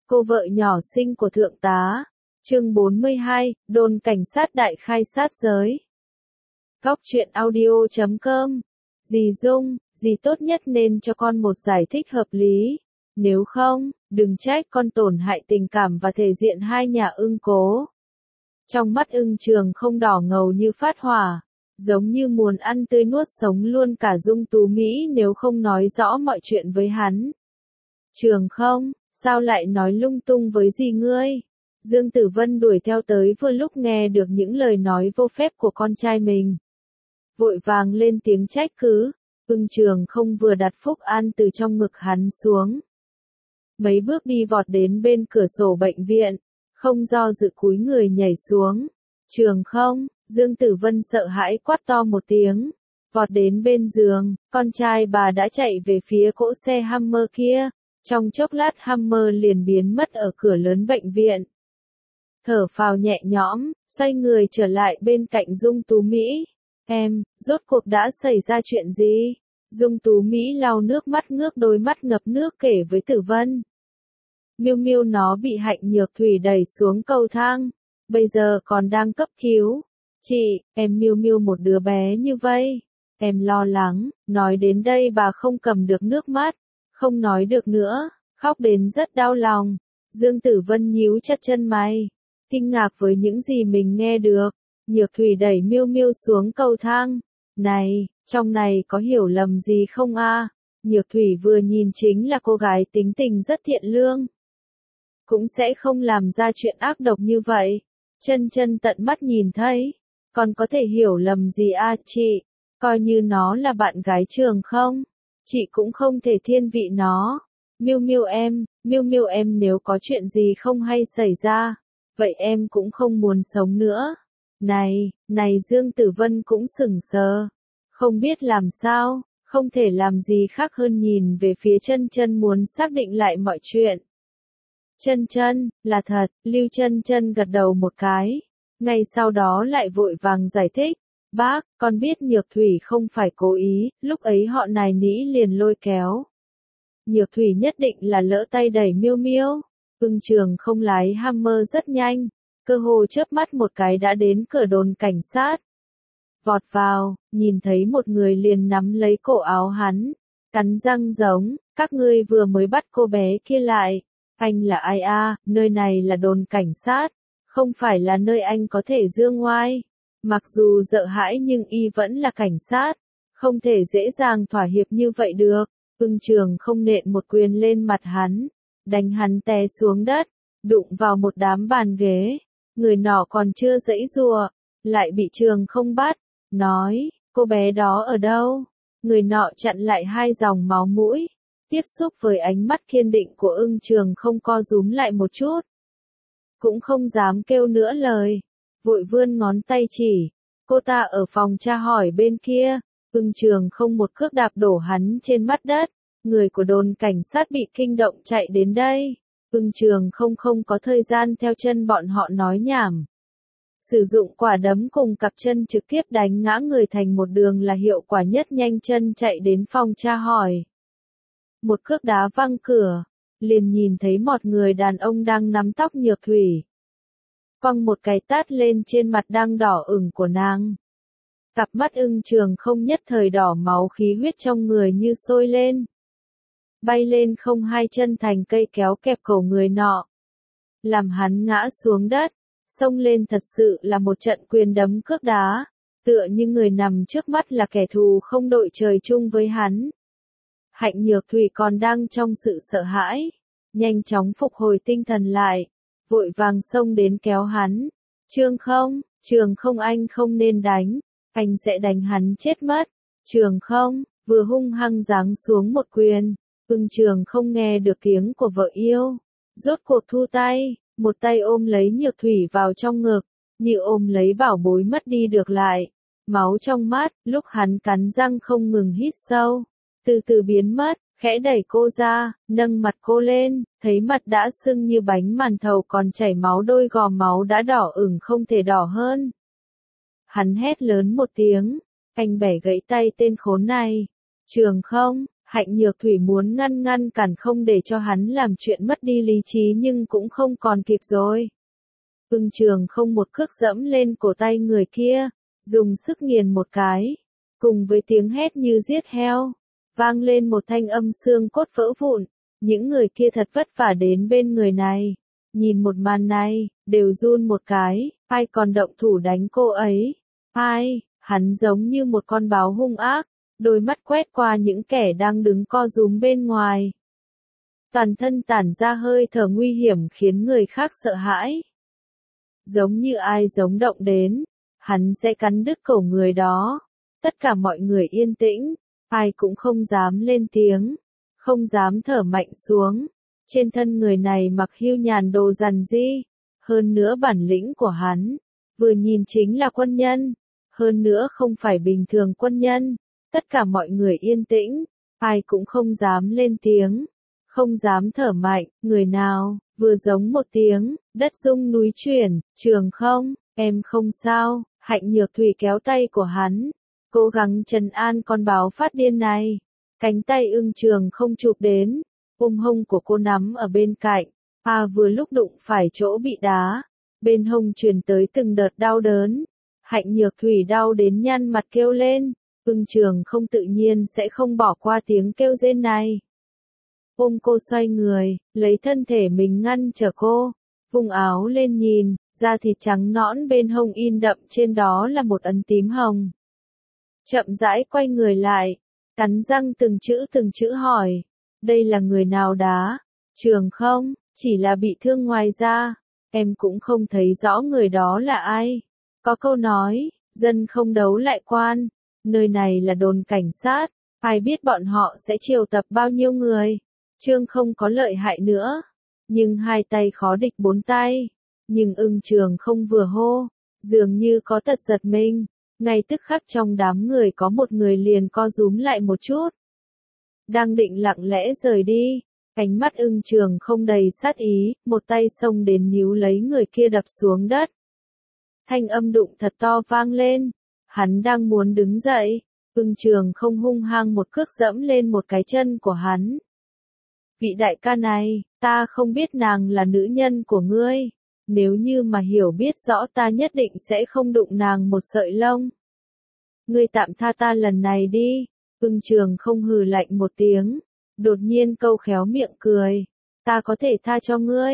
Cô vợ nhỏ xinh của thượng tá. Chương 42, đồn cảnh sát đại khai sát giới. Góc truyện audio.com. Dì Dung, dì tốt nhất nên cho con một giải thích hợp lý. Nếu không, đừng trách con tổn hại tình cảm và thể diện hai nhà Ưng Cố. Trong mắt Ưng Trường không đỏ ngầu như phát hỏa, giống như muốn ăn tươi nuốt sống luôn cả Dung Tú Mỹ nếu không nói rõ mọi chuyện với hắn. Trường không, sao lại nói lung tung với dì ngươi? Dương Tử Vân đuổi theo tới vừa lúc nghe được những lời nói vô phép của con trai mình. Vội vàng lên tiếng trách cứ, Ưng Trường không vừa đặt Phúc An từ trong ngực hắn xuống. Mấy bước đi vọt đến bên cửa sổ bệnh viện, không do dự cúi người nhảy xuống. Trường không, Dương Tử Vân sợ hãi quát to một tiếng, vọt đến bên giường, con trai bà đã chạy về phía cỗ xe Hummer kia, trong chốc lát Hummer liền biến mất ở cửa lớn bệnh viện. Thở phào nhẹ nhõm, xoay người trở lại bên cạnh Dung Tú Mỹ. Em, rốt cuộc đã xảy ra chuyện gì? Dung Tú Mỹ lau nước mắt ngước đôi mắt ngập nước kể với Tử Vân. Miêu Miêu nó bị Hạnh Nhược Thủy đẩy xuống cầu thang, bây giờ còn đang cấp cứu. Chị, em Miêu Miêu một đứa bé như vậy, em lo lắng. Nói đến đây bà không cầm được nước mắt, không nói được nữa, khóc đến rất đau lòng. Dương Tử Vân nhíu chặt chân mày, kinh ngạc với những gì mình nghe được. Nhược Thủy đẩy Miêu Miêu xuống cầu thang. Này, trong này có hiểu lầm gì không a? Nhược Thủy vừa nhìn chính là cô gái tính tình rất thiện lương, cũng sẽ không làm ra chuyện ác độc như vậy. Chân Chân tận mắt nhìn thấy, còn có thể hiểu lầm gì a chị? Coi như nó là bạn gái Trường không, chị cũng không thể thiên vị nó. Miêu Miêu em nếu có chuyện gì không hay xảy ra, vậy em cũng không muốn sống nữa. Này Dương Tử Vân cũng sững sờ, không biết làm sao, không thể làm gì khác hơn nhìn về phía Chân Chân muốn xác định lại mọi chuyện. Chân Chân, là thật, Lưu Chân Chân gật đầu một cái, ngay sau đó lại vội vàng giải thích. Bác, con biết Nhược Thủy không phải cố ý, lúc ấy họ nài nỉ liền lôi kéo. Nhược Thủy nhất định là lỡ tay đẩy Miêu Miêu. Ưng Trường không lái Hummer rất nhanh, cơ hồ chớp mắt một cái đã đến cửa đồn cảnh sát. Vọt vào, nhìn thấy một người liền nắm lấy cổ áo hắn, cắn răng giống, các ngươi vừa mới bắt cô bé kia lại. Anh là ai a? Nơi này là đồn cảnh sát, không phải là nơi anh có thể dương ngoai. Mặc dù sợ hãi nhưng y vẫn là cảnh sát, không thể dễ dàng thỏa hiệp như vậy được. Ưng Trường không nện một quyền lên mặt hắn, đánh hắn té xuống đất, đụng vào một đám bàn ghế. Người nọ còn chưa giãy giụa, lại bị Trường không bắt, nói, cô bé đó ở đâu? Người nọ chặn lại hai dòng máu mũi, tiếp xúc với ánh mắt kiên định của Ưng Trường không co rúm lại một chút, cũng không dám kêu nữa lời, vội vươn ngón tay chỉ, cô ta ở phòng tra hỏi bên kia. Ưng Trường không một cước đạp đổ hắn trên mặt đất, người của đồn cảnh sát bị kinh động chạy đến đây. Ưng Trường không có thời gian theo chân bọn họ nói nhảm. Sử dụng quả đấm cùng cặp chân trực tiếp đánh ngã người thành một đường là hiệu quả nhất, nhanh chân chạy đến phòng tra hỏi. Một cước đá văng cửa, liền nhìn thấy một người đàn ông đang nắm tóc Nhược Thủy, quăng một cái tát lên trên mặt đang đỏ ửng của nàng. Cặp mắt Ưng Trường không nhất thời đỏ máu, khí huyết trong người như sôi lên. Bay lên không hai chân thành cây kéo kẹp cổ người nọ, làm hắn ngã xuống đất. Xông lên thật sự là một trận quyền đấm cước đá, tựa như người nằm trước mắt là kẻ thù không đội trời chung với hắn. Hạnh Nhược Thủy còn đang trong sự sợ hãi, nhanh chóng phục hồi tinh thần lại, vội vàng xông đến kéo hắn. Trường không anh không nên đánh, anh sẽ đánh hắn chết mất. Trường không, vừa hung hăng giáng xuống một quyền. Ưng Trường không nghe được tiếng của vợ yêu, rốt cuộc thu tay, một tay ôm lấy Nhược Thủy vào trong ngực, như ôm lấy bảo bối mất đi được lại. Máu trong mắt, lúc hắn cắn răng không ngừng hít sâu, từ từ biến mất, khẽ đẩy cô ra, nâng mặt cô lên, thấy mặt đã sưng như bánh màn thầu còn chảy máu, đôi gò máu đã đỏ ửng không thể đỏ hơn. Hắn hét lớn một tiếng, anh bẻ gãy tay tên khốn này. Trường không, Hạnh Nhược Thủy muốn ngăn cản không để cho hắn làm chuyện mất đi lý trí nhưng cũng không còn kịp rồi. Ưng Trường không một cước dẫm lên cổ tay người kia, dùng sức nghiền một cái, cùng với tiếng hét như giết heo, vang lên một thanh âm xương cốt vỡ vụn. Những người kia thật vất vả đến bên người này, nhìn một màn này, đều run một cái, ai còn động thủ đánh cô ấy, ai, hắn giống như một con báo hung ác, đôi mắt quét qua những kẻ đang đứng co rúm bên ngoài. Toàn thân tản ra hơi thở nguy hiểm khiến người khác sợ hãi. Giống như ai giống động đến, hắn sẽ cắn đứt cổ người đó. Tất cả mọi người yên tĩnh, ai cũng không dám lên tiếng, không dám thở mạnh xuống. Trên thân người này mặc hưu nhàn đồ rằn ri, hơn nữa bản lĩnh của hắn, vừa nhìn chính là quân nhân, hơn nữa không phải bình thường quân nhân. Tất cả mọi người yên tĩnh, ai cũng không dám lên tiếng, không dám thở mạnh, người nào, vừa giống một tiếng, đất rung núi chuyển, Trường không, em không sao, Hạnh Nhược Thủy kéo tay của hắn, cố gắng trấn an con báo phát điên này. Cánh tay Ưng Trường không chụp đến, ôm hông của cô nắm ở bên cạnh, vừa lúc đụng phải chỗ bị đá, bên hông truyền tới từng đợt đau đớn. Hạnh Nhược Thủy đau đến nhăn mặt kêu lên, Ưng Trường không tự nhiên sẽ không bỏ qua tiếng kêu rên này. Ôm cô xoay người, lấy thân thể mình ngăn trở cô, vùng áo lên nhìn, da thịt trắng nõn bên hông in đậm trên đó là một ấn tím hồng. Chậm rãi quay người lại, cắn răng từng chữ hỏi, đây là người nào đá? Trường không, chỉ là bị thương ngoài da, em cũng không thấy rõ người đó là ai. Có câu nói, dân không đấu lại quan, nơi này là đồn cảnh sát, ai biết bọn họ sẽ triệu tập bao nhiêu người. Trương không có lợi hại nữa, nhưng hai tay khó địch bốn tay. Nhưng Ưng Trường không vừa hô, dường như có tật giật mình, ngay tức khắc trong đám người có một người liền co rúm lại một chút. Đang định lặng lẽ rời đi, ánh mắt Ưng Trường không đầy sát ý, một tay xông đến níu lấy người kia đập xuống đất. Thanh âm đụng thật to vang lên, hắn đang muốn đứng dậy, Ưng Trường không hung hăng một cước dẫm lên một cái chân của hắn. Vị đại ca này, ta không biết nàng là nữ nhân của ngươi, nếu như mà hiểu biết rõ ta nhất định sẽ không đụng nàng một sợi lông. Ngươi tạm tha ta lần này đi. Ưng Trường không hừ lạnh một tiếng, đột nhiên câu khéo miệng cười, ta có thể tha cho ngươi.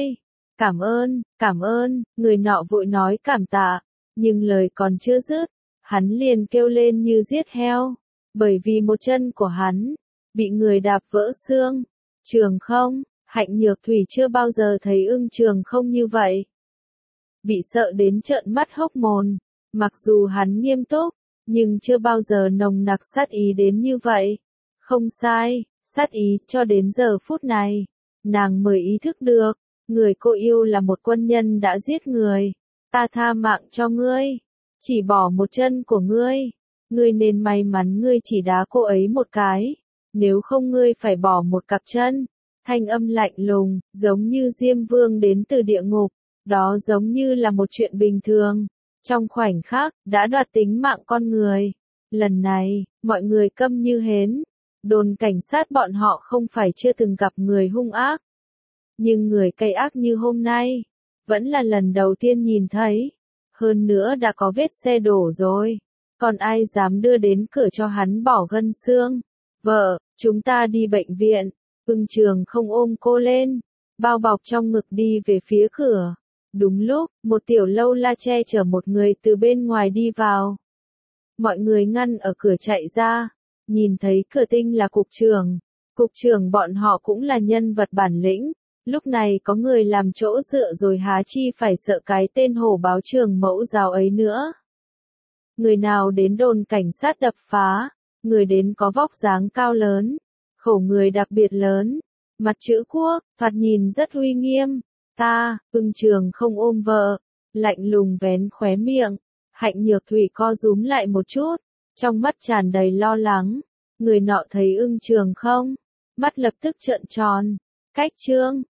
Cảm ơn, người nọ vội nói cảm tạ, nhưng lời còn chưa dứt, hắn liền kêu lên như giết heo, bởi vì một chân của hắn bị người đạp vỡ xương. Trường không, Hạnh Nhược Thủy chưa bao giờ thấy Ưng Trường không như vậy. Bị sợ đến trợn mắt hốc mồm, mặc dù hắn nghiêm túc, nhưng chưa bao giờ nồng nặc sát ý đến như vậy. Không sai, sát ý cho đến giờ phút này, nàng mới ý thức được, người cô yêu là một quân nhân đã giết người. Ta tha mạng cho ngươi, chỉ bỏ một chân của ngươi. Ngươi nên may mắn ngươi chỉ đá cô ấy một cái, nếu không ngươi phải bỏ một cặp chân. Thanh âm lạnh lùng, giống như Diêm Vương đến từ địa ngục, đó giống như là một chuyện bình thường. Trong khoảnh khắc, đã đoạt tính mạng con người. Lần này, mọi người câm như hến. Đồn cảnh sát bọn họ không phải chưa từng gặp người hung ác. Nhưng người cay ác như hôm nay, vẫn là lần đầu tiên nhìn thấy. Hơn nữa đã có vết xe đổ rồi. Còn ai dám đưa đến cửa cho hắn bỏ gân xương? Vợ, chúng ta đi bệnh viện. Ưng Trường không ôm cô lên, bao bọc trong ngực đi về phía cửa. Đúng lúc, một tiểu lâu la che chở một người từ bên ngoài đi vào. Mọi người ngăn ở cửa chạy ra, nhìn thấy cửa Tinh là cục trưởng. Cục trưởng bọn họ cũng là nhân vật bản lĩnh, lúc này có người làm chỗ dựa rồi há chi phải sợ cái tên hổ báo trường mẫu giáo ấy nữa. Người nào đến đồn cảnh sát đập phá, người đến có vóc dáng cao lớn, khẩu người đặc biệt lớn, mặt chữ quốc, thoạt nhìn rất uy nghiêm. Ưng Trường không ôm vợ, lạnh lùng vén khóe miệng. Hạnh Nhược Thủy co rúm lại một chút, trong mắt tràn đầy lo lắng. Người nọ thấy Ưng Trường không, mắt lập tức trợn tròn. Cách Trương,